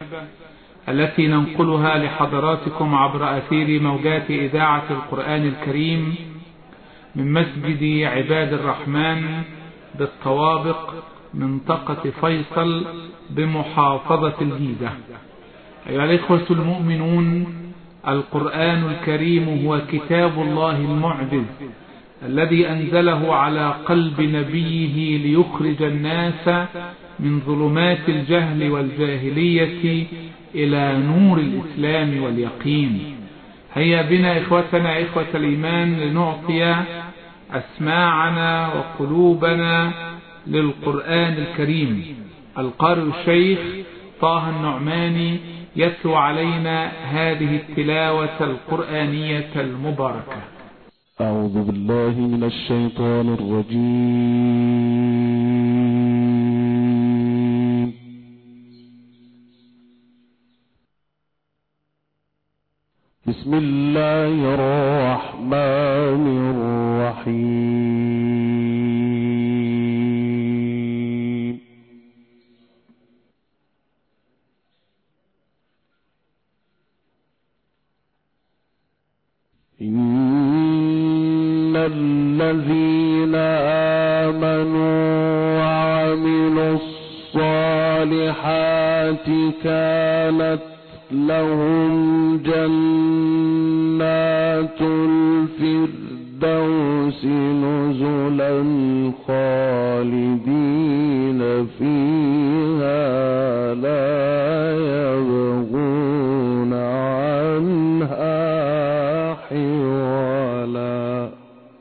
التي ننقلها لحضراتكم عبر أثير موجات إذاعة القرآن الكريم من مسجد عباد الرحمن بالطوابق منطقة فيصل بمحافظة الجيزة. أيها الإخوة المؤمنون، القرآن الكريم هو كتاب الله المعجز الذي أنزله على قلب نبيه ليخرج الناس من ظلمات الجهل والجاهلية إلى نور الإسلام واليقين. هيا بنا إخوتنا إخوة الإيمان لنعطي أسماعنا وقلوبنا للقرآن الكريم. القارئ الشيخ طه النعماني يتلو علينا هذه التلاوة القرآنية المباركة. أعوذ بالله من الشيطان الرجيم. بسم الله الرحمن الرحيم. إن الذين آمنوا وعملوا الصالحات كانت لهم جنات الفردوس نزلا خالدين فيها لا يبغون عنها حولا.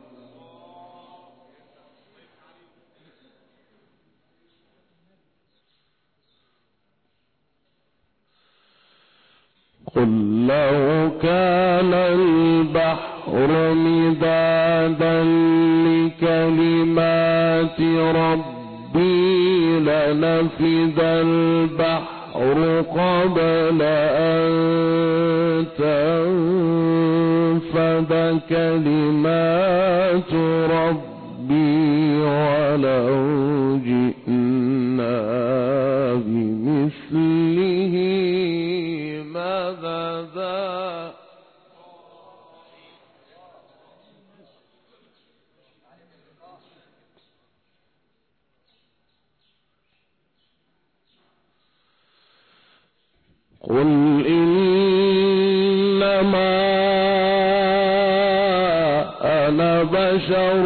قل لو كان البحر مدادا لكلمات ربي لنفد البحر قبل أن تنفد كلمات ربي ولو جئنا بمثله مددا. قل إنما أنا بشر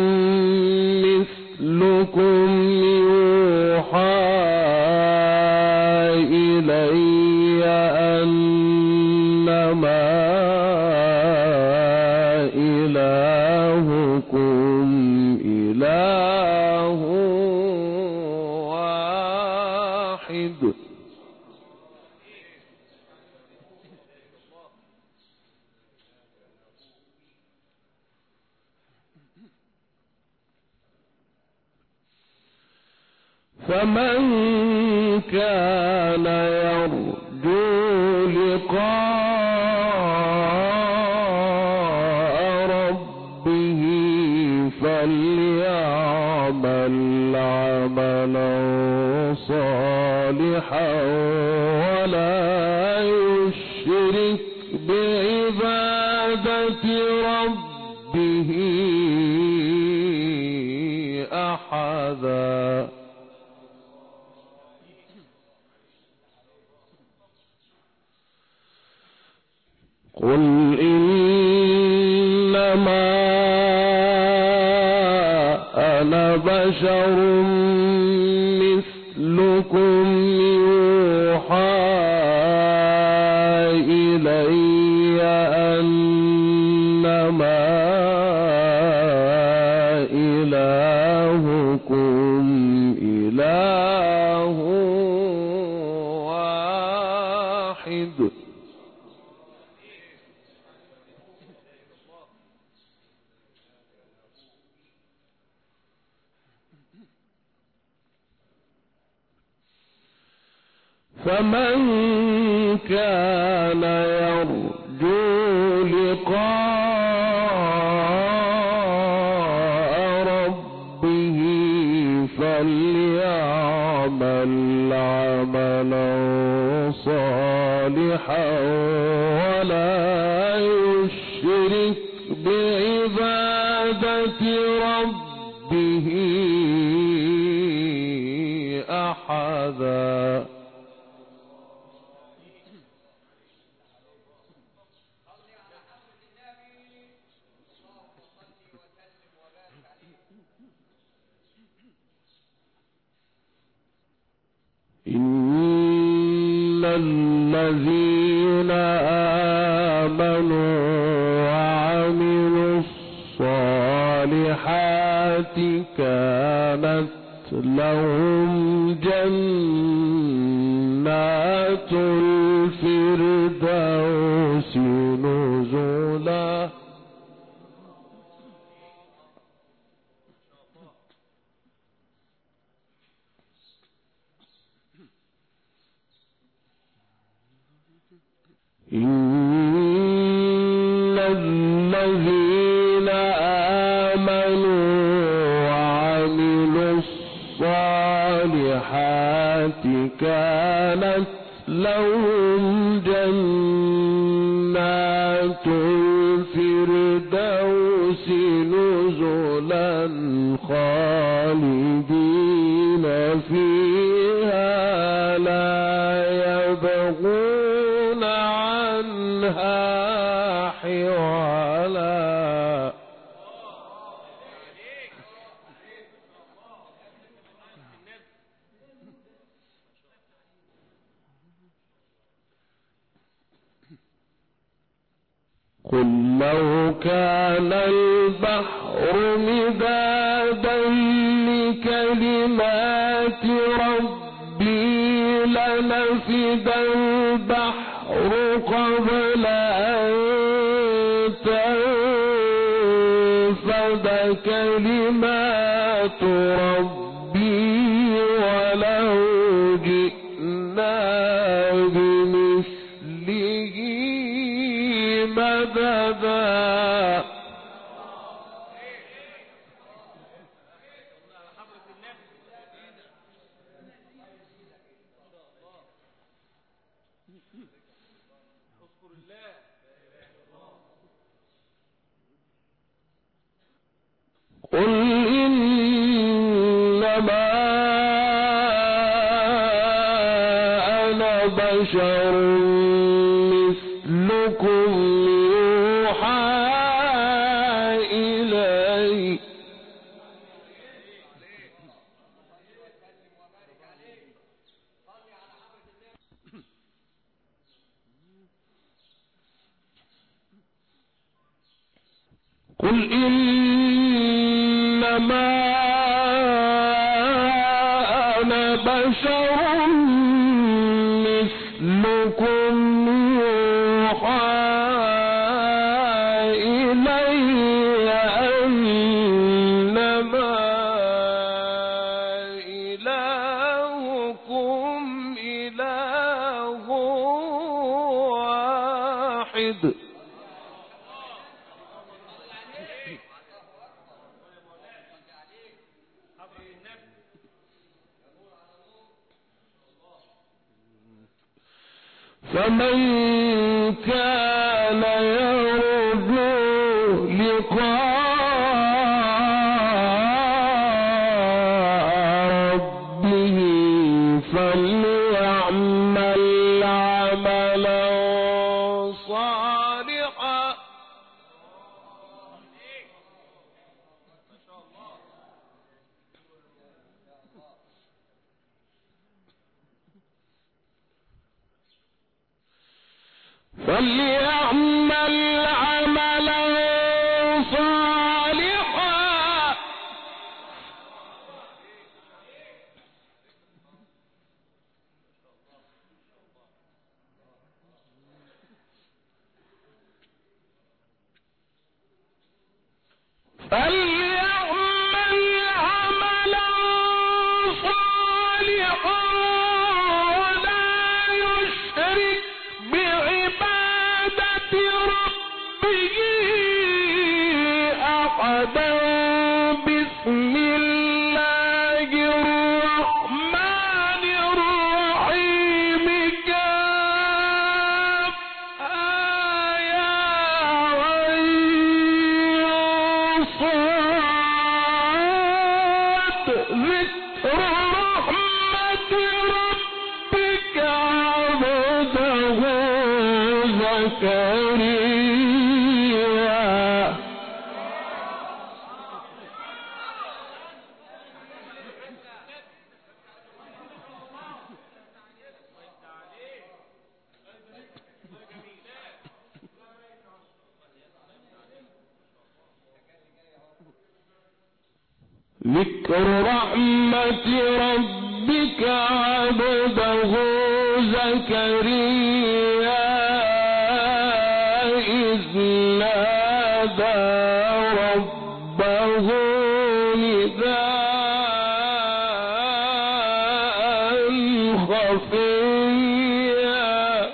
مثلكم يوحى إلي أنما إلهكم إله واحد. فمن كان يرجو لقاء ربه فليعمل عملا صالحا ولا يشرك بعبادة ربه أحدا. قل إنما أنا بشر مثلكم يوحى إلي أنما إلهكم إله واحد. فمن كان يرجو لقاء ربه فليعمل عملا صالحا صالحا ولا يشرك بعبادة ربه أحدا. إن الذين آمنوا وعملوا الصالحات كانت لهم جنات الفردوس نزلا. إن الذين آمنوا وعملوا الصالحات كانت لهم جنات الفردوس نزلا خالدين فيها لا يبغون عنها حولا. قل لو كان البحر مدادا لكلمات ربي لنفد البحر قبل أن تنفد كلمات ربي ولو جئنا بمثله مددا. قل إنما أنا بشر مثلكم يوحى إلي. قل إنما أنا بشر مثلكم يوحى إلي أنما إلهكم إله واحد. فمن كان يرجو لقاء ربه فليعمل عملا صالحا. فليعمل عملا صالحا ولا يشرك بعبادة ربه أحدا. بسم الله الرحمن الرحيم. كافها زكريا ذكر رحمة ربك عبده زكريا إذ نادى ربه نداء خفيا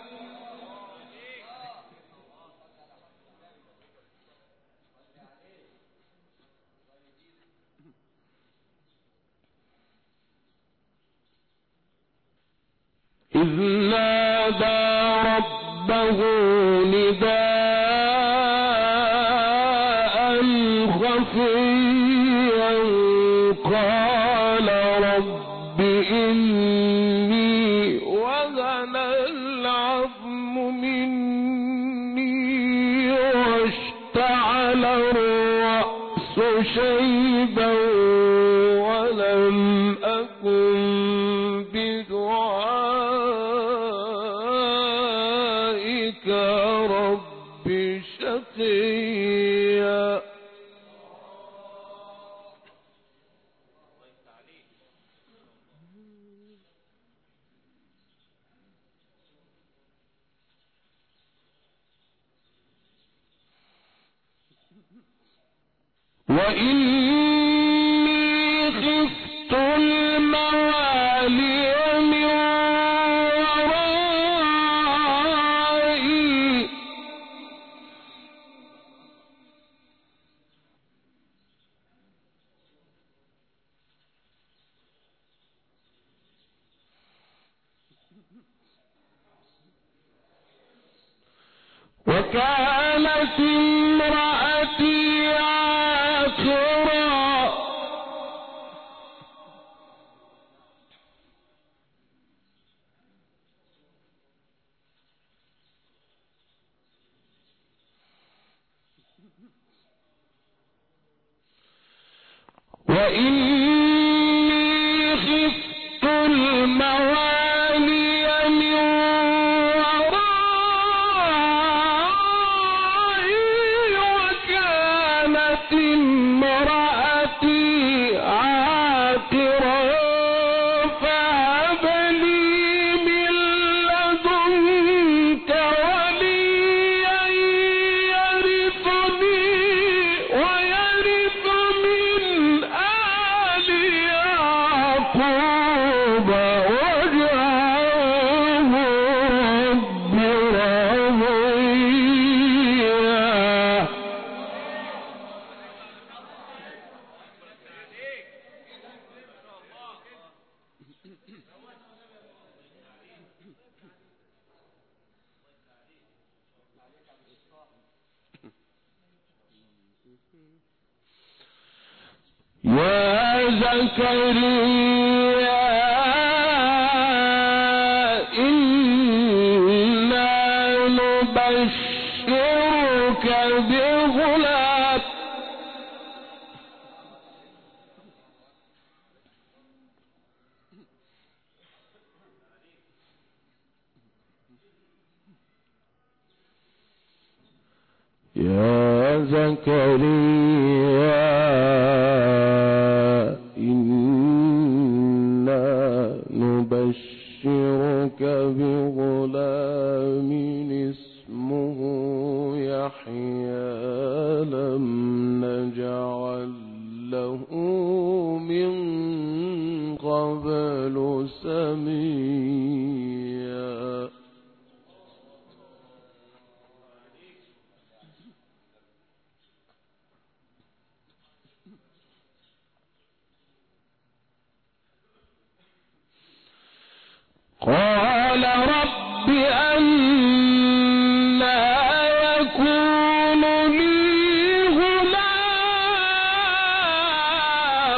إذ نادى ربه نداء خفيا قال رب إني وهن العظم مني واشتعل الرأس شيبا ولم أكن بدعائك رب شقيا وإني خفت الموالي من ورائي وكانت امرأتي عاقرا وإني خفت الموالي من ورائي وكانت امرأتي عاقرا فهب لي من لدنك وليا يرثني ويرث من آل يعقوب واجعله رب رضيا يا زكريا إنا نبشرك بغلام يا زكريا إنا نبشرك بغلام اسمه يحيى لم نجعل له من قبل سميا قال رب أنى يكون لي غلام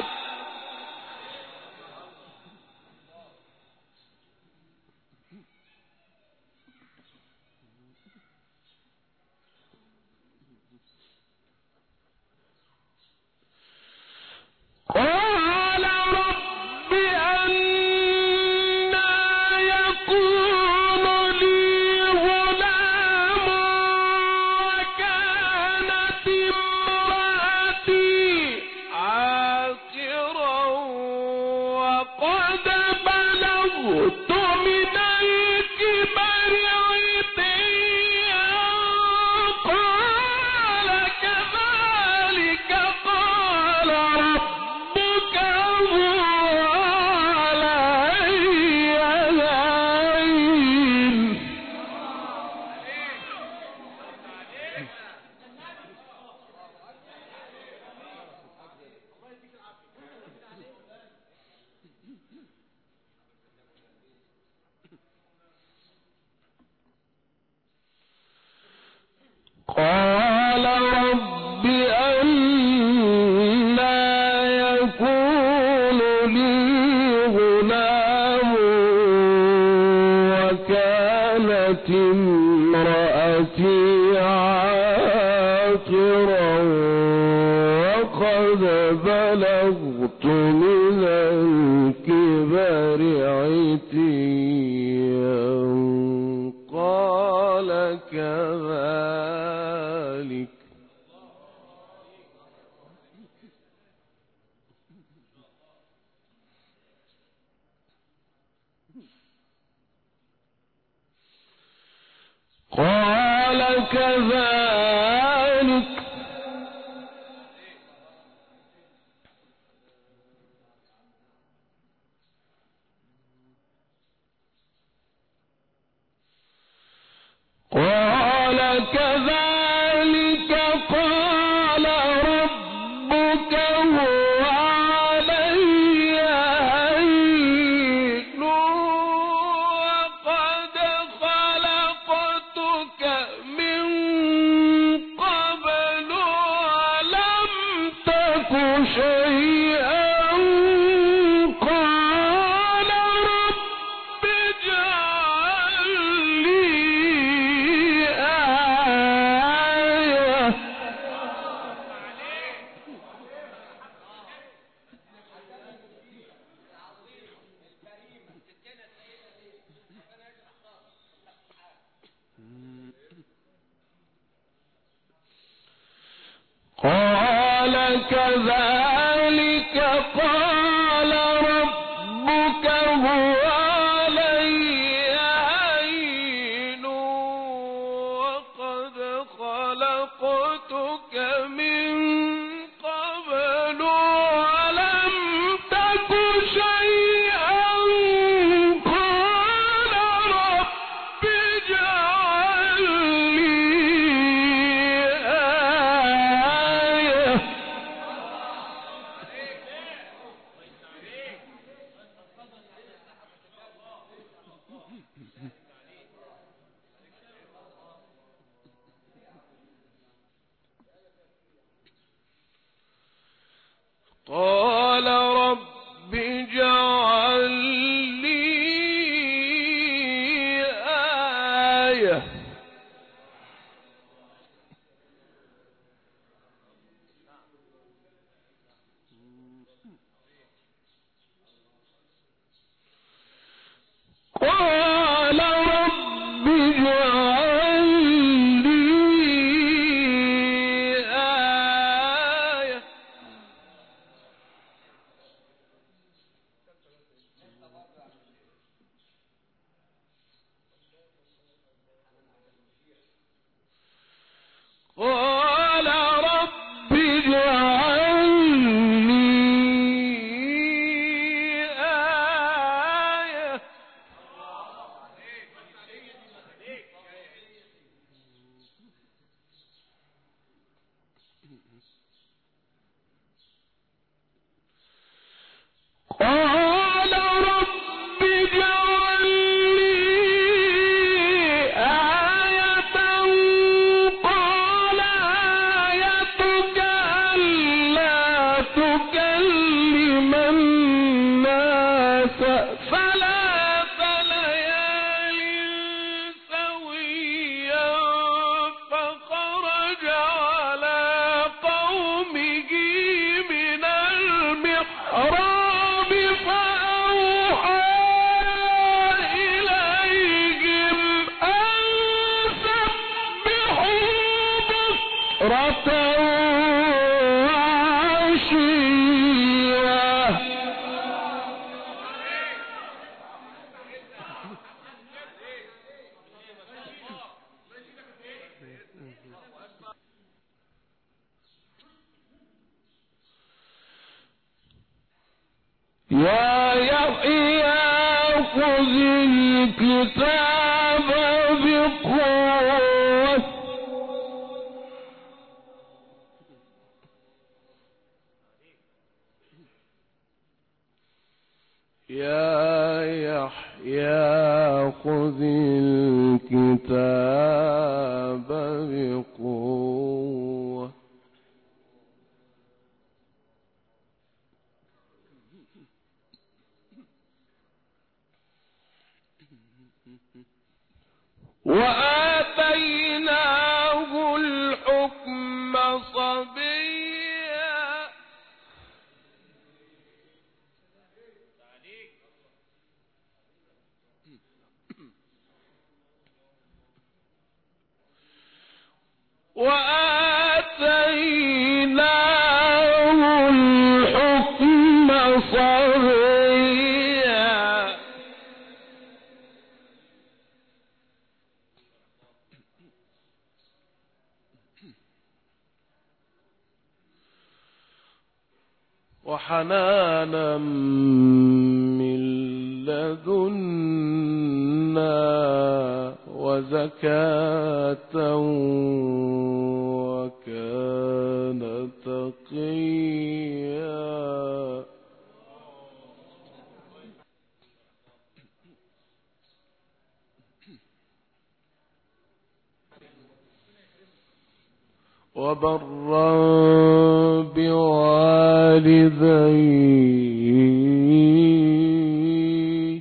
قالت امرأتي عاقرا وقد بلغت من الكبر عتيا قال كذلك كذلك قال ربك هو علي هين وقد خلقتك من قبل ولم تك شيئا قال رب اجعل لي آية قال كذلك قال ربك هو علي هين وقد خلقتك من قبل ولم تك شيئا قال رب اجعل لي آية قال رب اجعل لي آية قال رب اجعل لي آية قال رب اجعل لي آية قال رب اجعل لي آية قال آيتك ألا تكلم الناس ثلاث ليال سويا فخرج على قومه من المحراب فأوحى إليهم أن سبحوا بكرة وعشيا يا يحيى خذ الكتاب بقوة يا يحيى خذ الكتاب بقوة وآتيناه الحكم صبيا وآتيناه الحكم صبيا وحنانا من لدنا وزكاة وكان تقيا وبرا بوالديه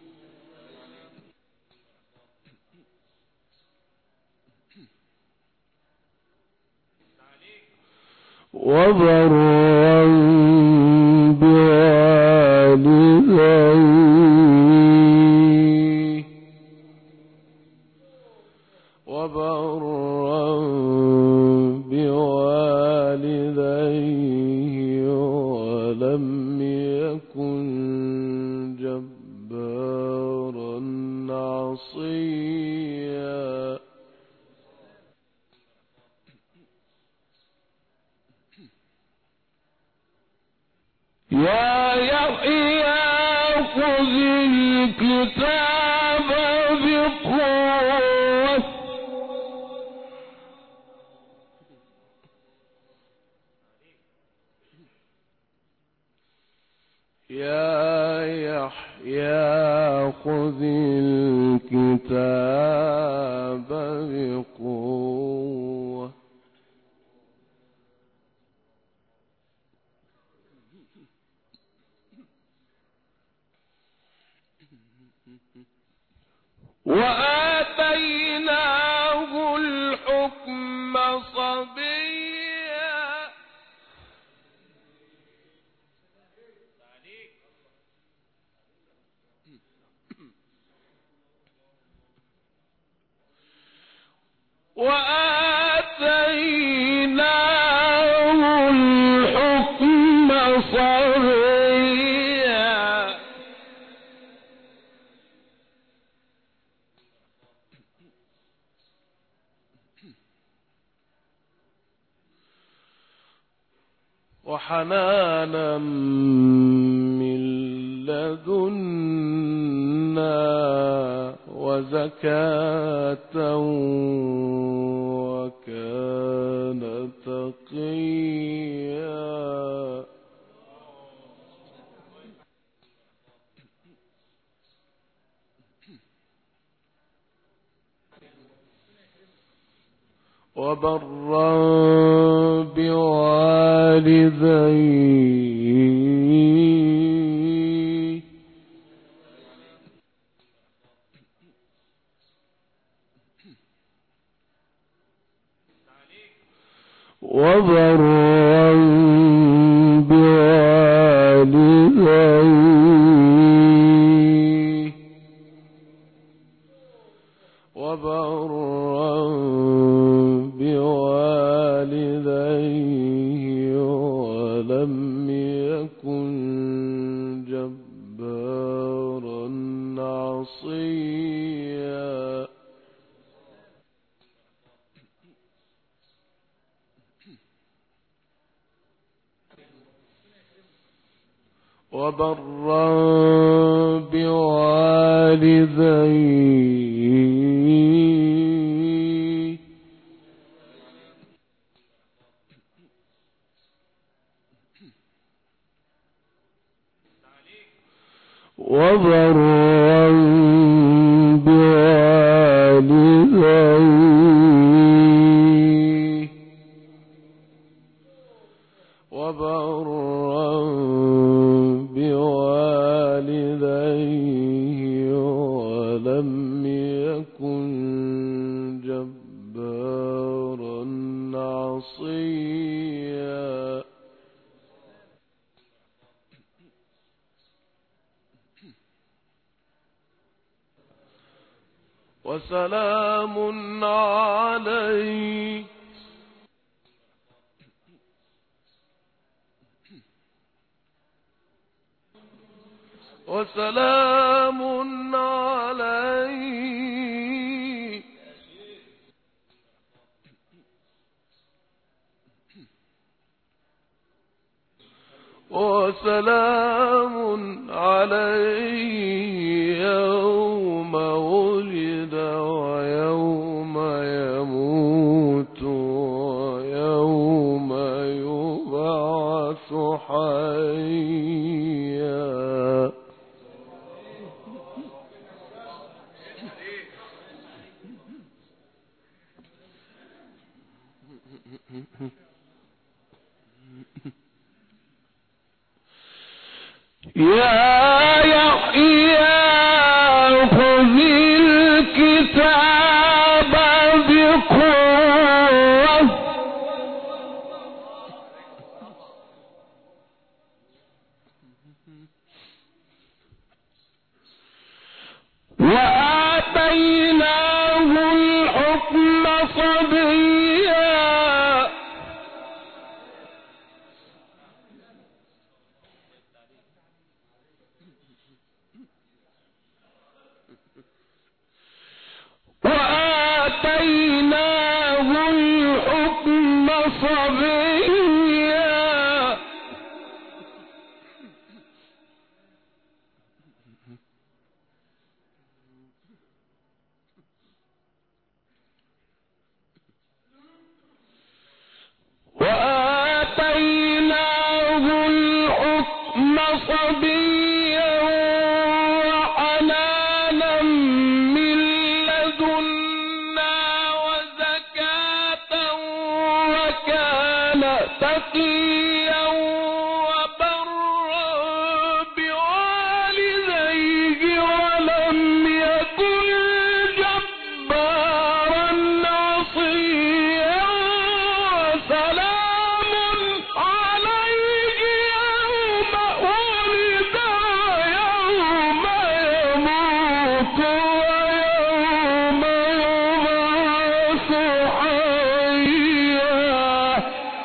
وبرا بوالديه وبرا بوالديه ولم يكن جبارا عصيا يا يحيى خذ الكتاب بقوة يا يحيى خذ الكتاب بقوة وآتيناه الحكم صبيا وآتيناه الحكم صبيا وحنانا من لدنا وزكاة وكان تقيا وبرا بوالديه وبرا بوالديه وبرا بوالديه ولم يكن جبارا عصيا وبرا بوالديه وبرا بوالديه وبرا بوالديه ولم يكن وسلام عليك وسلام عليك وسلام عليه يوم ولد ويوم يموت ويوم يبعث حيا. يا يحيى خذ الكتاب بقوة وآتيناه الحكم صبيا وآتيناه الحكم صبيا وآتيناه الحكم صبيا وحنانا من لدنا وزكاة وكان تقيا وبرا بوالديه ولم يكن جبارا عصيا. وسلام عليه يوم ولد ويوم يموت ويوم يبعث حيا.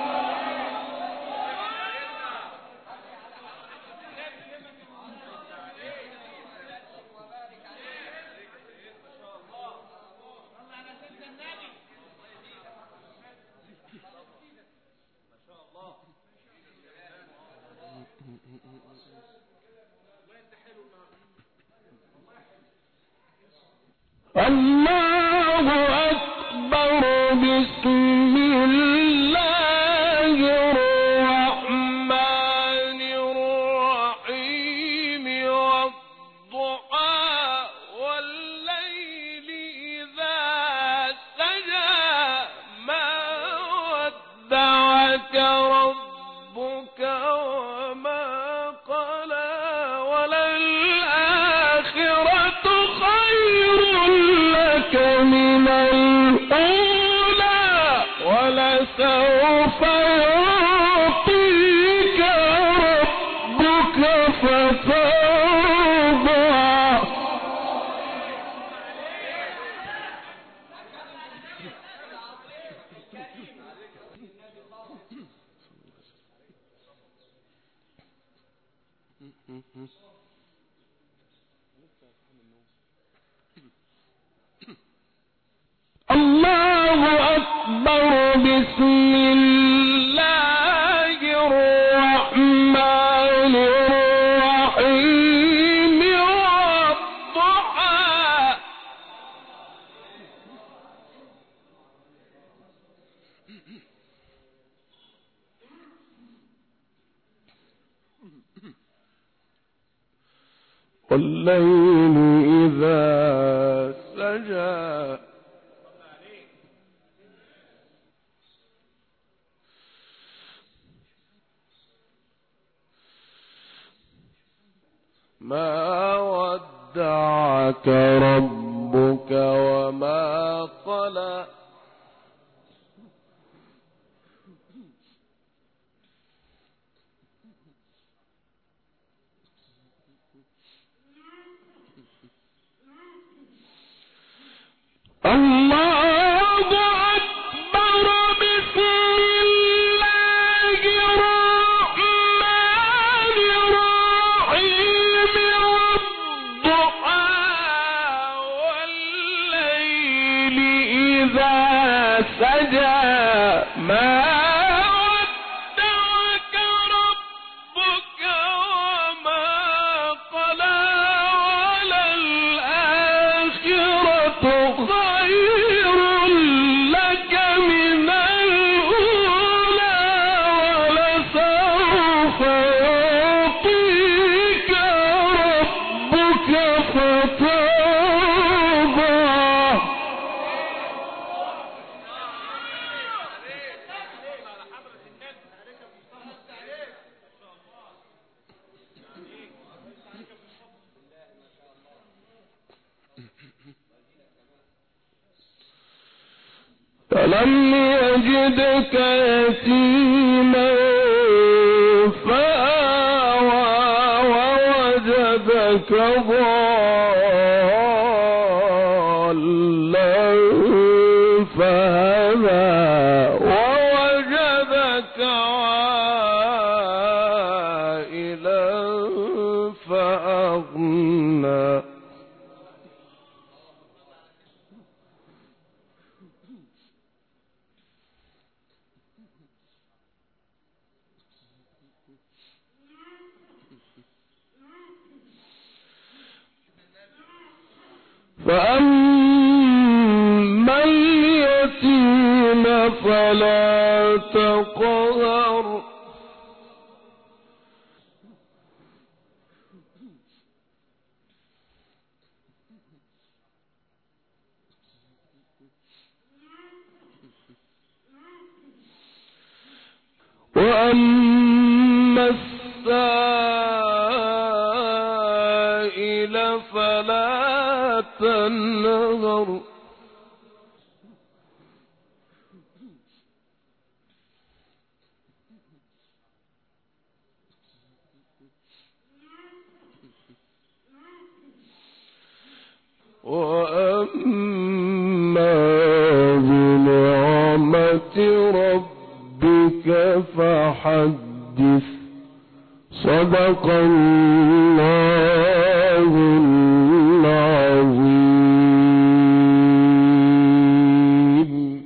الله أكبر. بسم الله الرحمن الرحيم. والضحى والليل إذا سجى ما ودعك ربك وما قلى وللآخرة خير لك من الأولى ولسوف يعطيك ربك فترضى. الله أكبر. بسم الله الرحمن الرحيم. والضحى والليل إذا سجى ما ودعك ربك وما قلى ألم يجدك يتيما فآوى ووجدك ضالا فهدى ووجدك عائلا فأغنى فأما اليتيم فلا تقهر وأما السائل فلا تنهر وأما بنعمة ربك فحدث صدق الله العظيم.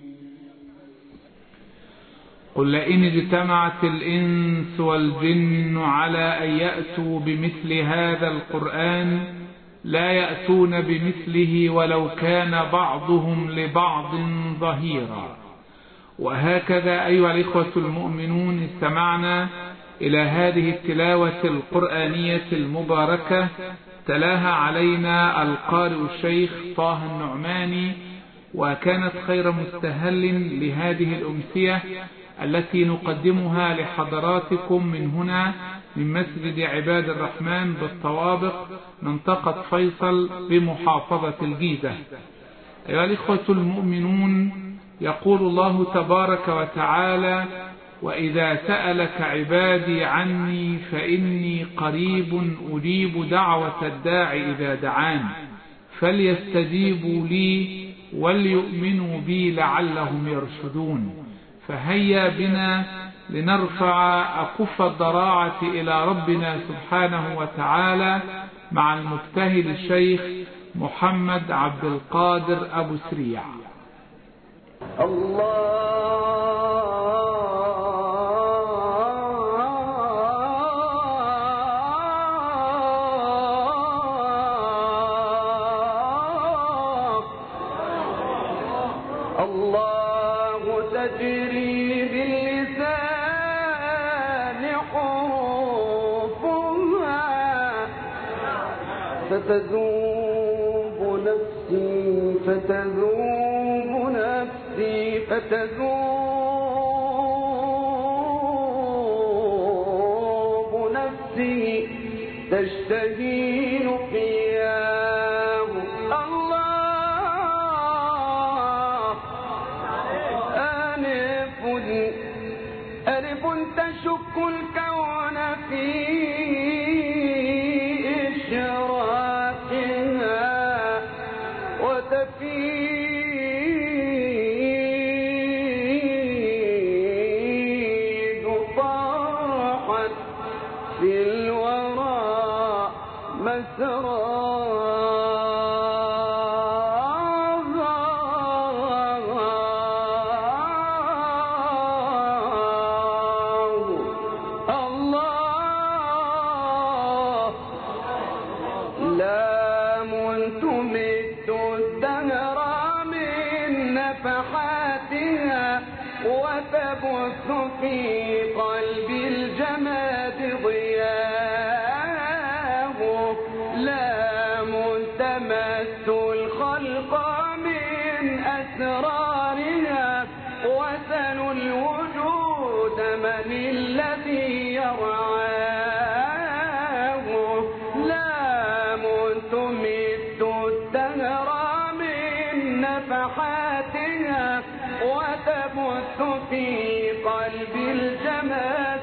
قل لئن اجتمعت الإنس والجن على أن يأتوا بمثل هذا القرآن لا يأتون بمثله ولو كان بعضهم لبعض ظهيرا. وهكذا أيها الإخوة المؤمنون استمعنا إلى هذه التلاوة القرآنية المباركة تلاها علينا القارئ الشيخ طه النعماني، وكانت خير مستهل لهذه الأمسية التي نقدمها لحضراتكم من هنا من مسجد عباد الرحمن بالطوابق منطقة فيصل بمحافظة الجيزة. أيها الإخوة المؤمنون، يقول الله تبارك وتعالى: وإذا سألك عبادي عني فإني قريب أجيب دعوة الداع إذا دعان فليستجيبوا لي وليؤمنوا بي لعلهم يرشدون. فهيا بنا لنرفع أكف الضراعة إلى ربنا سبحانه وتعالى مع المبتهل الشيخ محمد عبد القادر أبو سريع. الله تجري باللسان حروفها فتذوب نفسي فتذوب نفسي تشتهي لقياه. ألف تشك الكون في إشراقها وتفيض نفحاتها وتبث في قلب الجماد ضياه. لام تمس الخلق من أسرارها وثن الوجود من الذي يرعاه. لام تمد الدهر من نفحاتها وتبث في قلب الجماد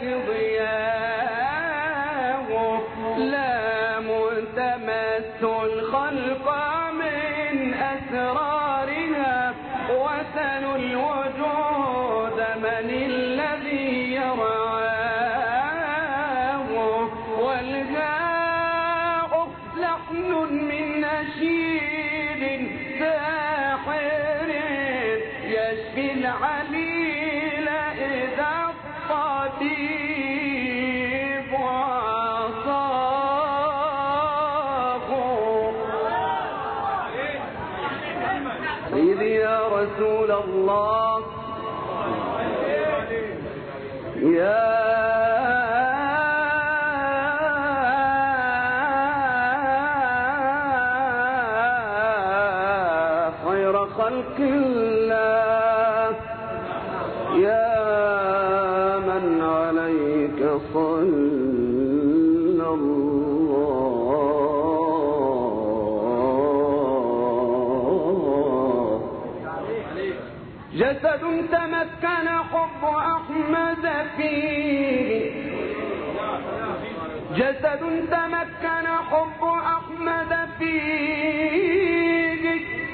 ضياه. لام تمس الخلق من أسرارها وثن الوجود من الذي يرعاه. والجاء لحن من نشيد ساحر يشفي العليل إذا الطبيب عصاه. سيدي يا رسول الله يا خير خلق الله يا من عليك صلى الله. جسد تمكن حب أحمد فيه. جسد تمكن حب أحمد فيه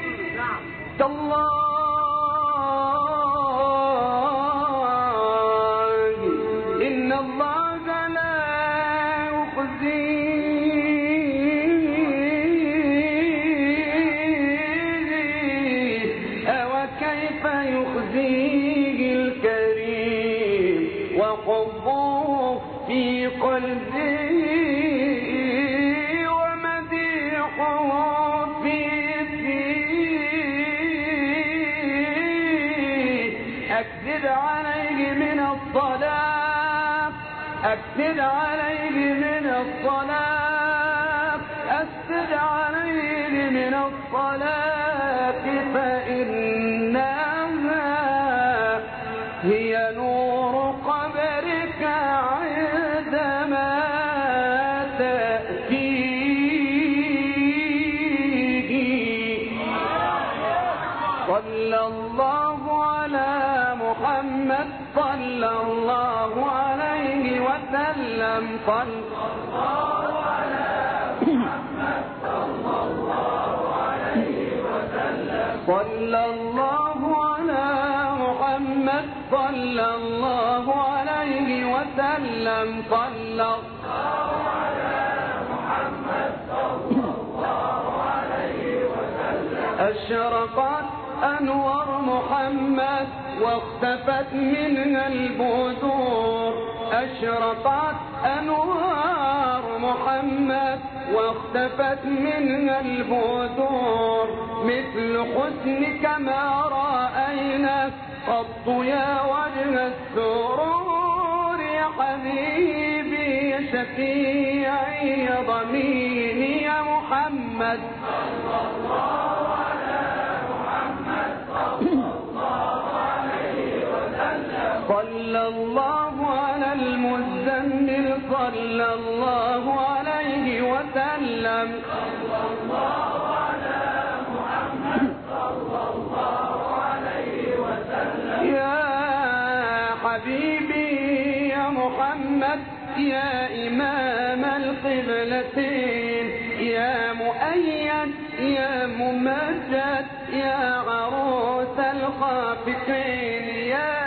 تالله إن الله لا يخزيه. وكيف يخزيه الكريم وحبه في قلبه ومديحه في فيه. أكثر عليه من الصلاة أكثر عليه من الصلاة أكثر عليه من الصلاة فإنها هي نور قبرك عندما تأتيه. صلى الله على محمد صلى الله عليه وسلم. صلى الله على محمد صلى الله عليه وسلم. صلى الله على محمد صلى الله عليه وسلم. صلى الله على محمد صلى الله عليه وسلم. أشرقت أنوار محمد واختفت منها البدور. أشرقت أنوار محمد واختفت منها البدور. مثل حسنك ما رأينا قط يا وجه السرور. يا حبيبي يا شفيعي يا ضميني يا محمد صلى الله على محمد صلى الله عليه وسلم. صلى الله على المزمل صلى الله عليه وسلم. صلى الله على محمد صلى الله عليه وسلم. يا حبيبي يا محمد يا إمام القبلتين يا مؤيد يا ممجد يا عروس الخافقين. يا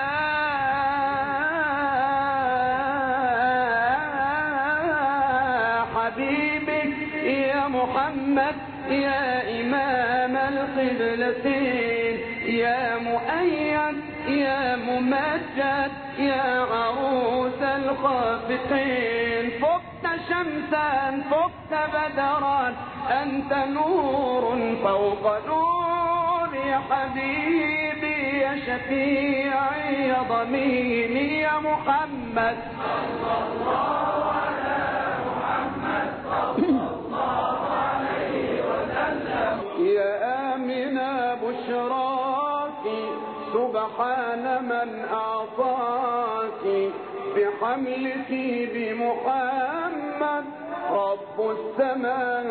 حبيبي يا محمد يا إمام القبلتين يا مؤيد يا ممجد يا عروس الخافقين. فقت شمسا فقت بدرا أنت نور فوق نور. يا حبيبي يا شفيعي يا ضميني يا محمد صلى الله على محمد صلى الله عليه وسلم. يا آمنة بشراك سبحان من أعطاك بحملك بمحمد رب السماء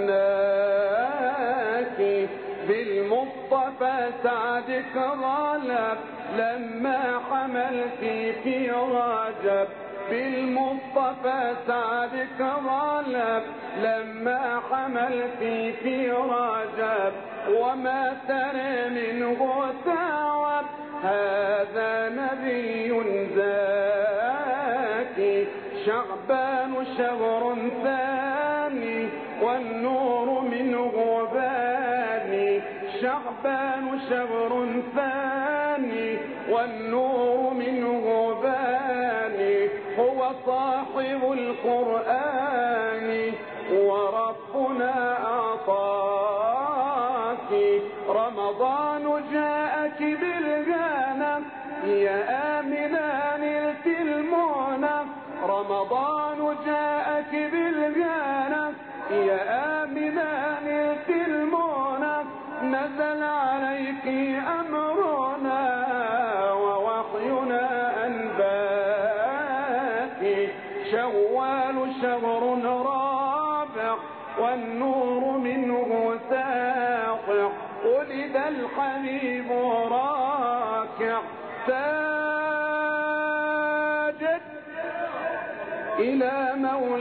هناك بالمصطفى سعدك غلب لما حملت في رجب بالمصطفى سعدك غلب لما حملت في رجب وما ترى منه تعب هذا نبي زاكي شعبان شهر ثاني والنور منه باني شعبان شهر ثاني والنور منه باني هو صاحب القرآن وربنا أعطاك رمضان جاءك بالجنة يا آمنة نلت المنى رمضان جاءك بالجنة يا آمنة نلت المنى نزل عليك أمرنا ووحينا أنباك شوال شهر رابع والنور منه ساطع ولد الحبيب راكع ساجد إلى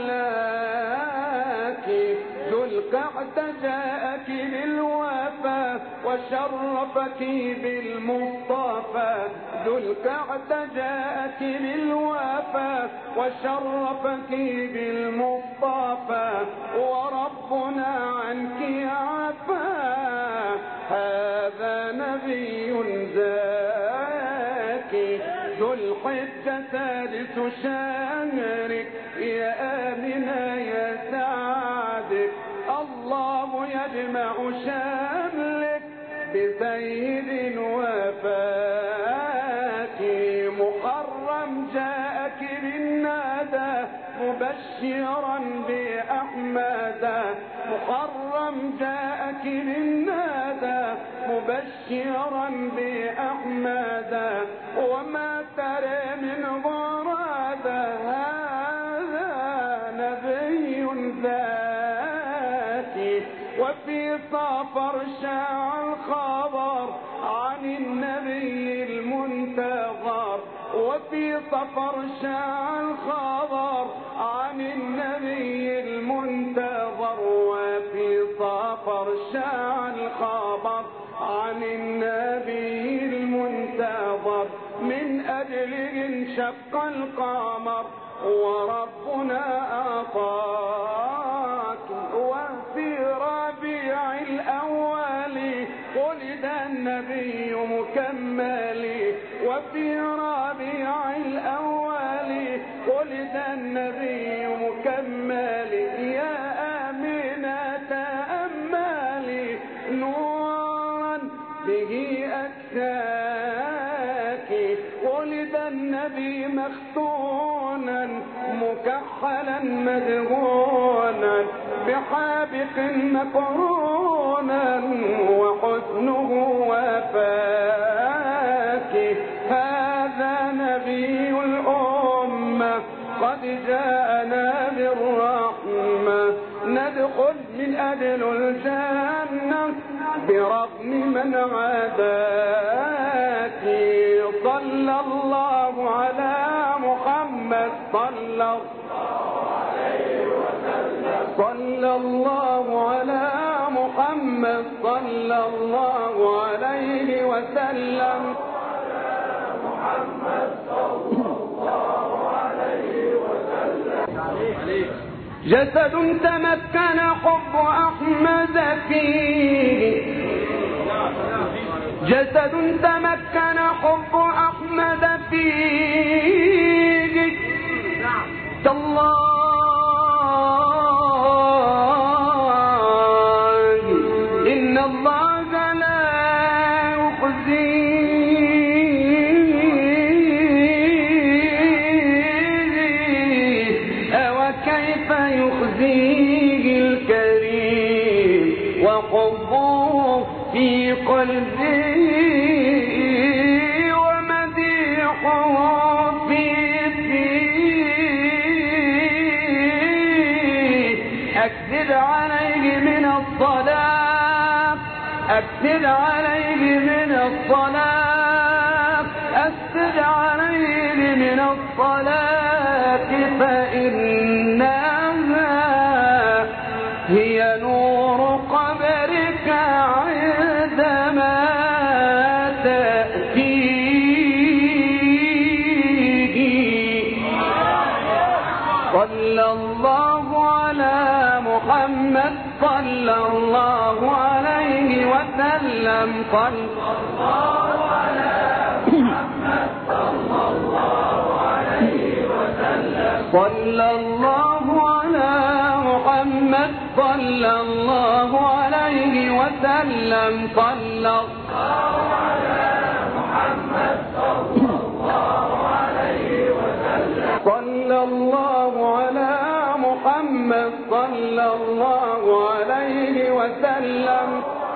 مولاك ذو القعدة جاءك للوفا وشرفك بالمصطفى ذو القعدة جاءك للوفا وشرفك بالمصطفى وربنا عنك عفا هذا نبي زاكي ذو الحجة ثالث شهرك يا آمنة يا سعدك الله يجمع شملك بسيد وفاك محرم جاءك بالنادى مبشرا بأحمد محرم جاءك بالنادى مبشرا بأحمد وما ترى من غراد هذا نبي ذاتي وفي صفر شاع الخبر عن النبي المنتظر وفي صفر شاع الخبر عن النبي المنتظر وفي صفر شاع الخبر عن النبي المنتظر من أجله انشق القمر وربنا أعطاك وفي ربيع الأول ولد النبي مكمل وفي ربيع الأول ولد النبي مكمل يا آمنة تأملي نورا به أكساك ولد النبي مختونا مكحلا مدهونا بحابق مقرونا وحسنه وفاك هذا نبي الأمة قد جاءنا بالرحمة ندخل من أجل الجنة برغم من عاداك صلى الله على محمد صلى الله على محمد صلى الله عليه وسلم جسد تمكن حب أحمد فيه جسد تمكن حب أحمد فيه تالله إن الله لا ومديحه أكثر عليه من الصلاة، أكثر عليه من الصلاة، أكثر عليه من الصلاة، فإنها هي نور قبرك عندما تأتيه. صلى الله على محمد صلى الله عليه وسلم. صلى الله على محمد صلى الله عليه وسلم. صلى الله على محمد صلى الله عليه وسلم. صلى الله على محمد صلى الله عليه وسلم. صلى الله على محمد صلى الله عليه وسلم.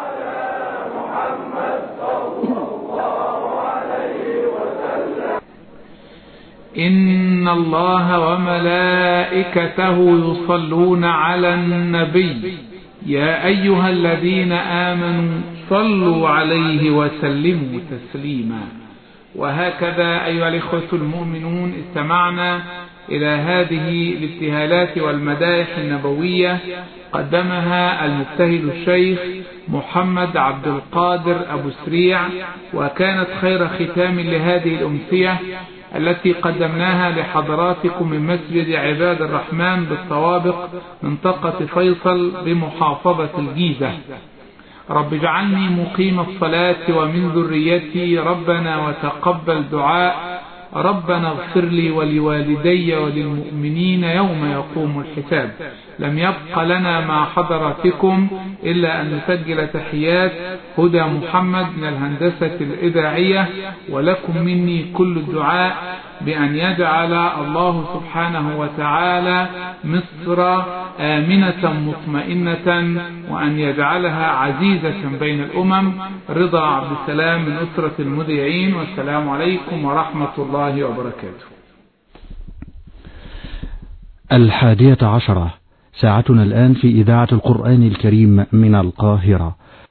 إن الله وملائكته يصلون على النبي يا أيها الذين آمنوا صلوا عليه وسلموا تسليما. وهكذا أيها الإخوة المؤمنون استمعنا إلى هذه الابتهالات والمدائح النبوية قدمها المجتهد الشيخ محمد عبد القادر أبو سريع، وكانت خير ختام لهذه الأمسية التي قدمناها لحضراتكم من مسجد عباد الرحمن بالطوابق منطقة فيصل بمحافظة الجيزة. رب اجعلني مقيم الصلاة ومن ذريتي ربنا وتقبل دعاء. ربنا اغفر لي ولوالدي وللمؤمنين يوم يقوم الحساب. لم يبق لنا مع حضراتكم إلا أن نسجل تحيات هدى محمد من الهندسة الإذاعية، ولكم مني كل الدعاء بأن يجعل الله سبحانه وتعالى مصر آمنة مطمئنة، وأن يجعلها عزيزة بين الأمم. رضا عبد السلام من أسرة المذيعين، والسلام عليكم ورحمة الله وبركاته. 11:00 ساعتنا الآن في إذاعة القرآن الكريم من القاهرة.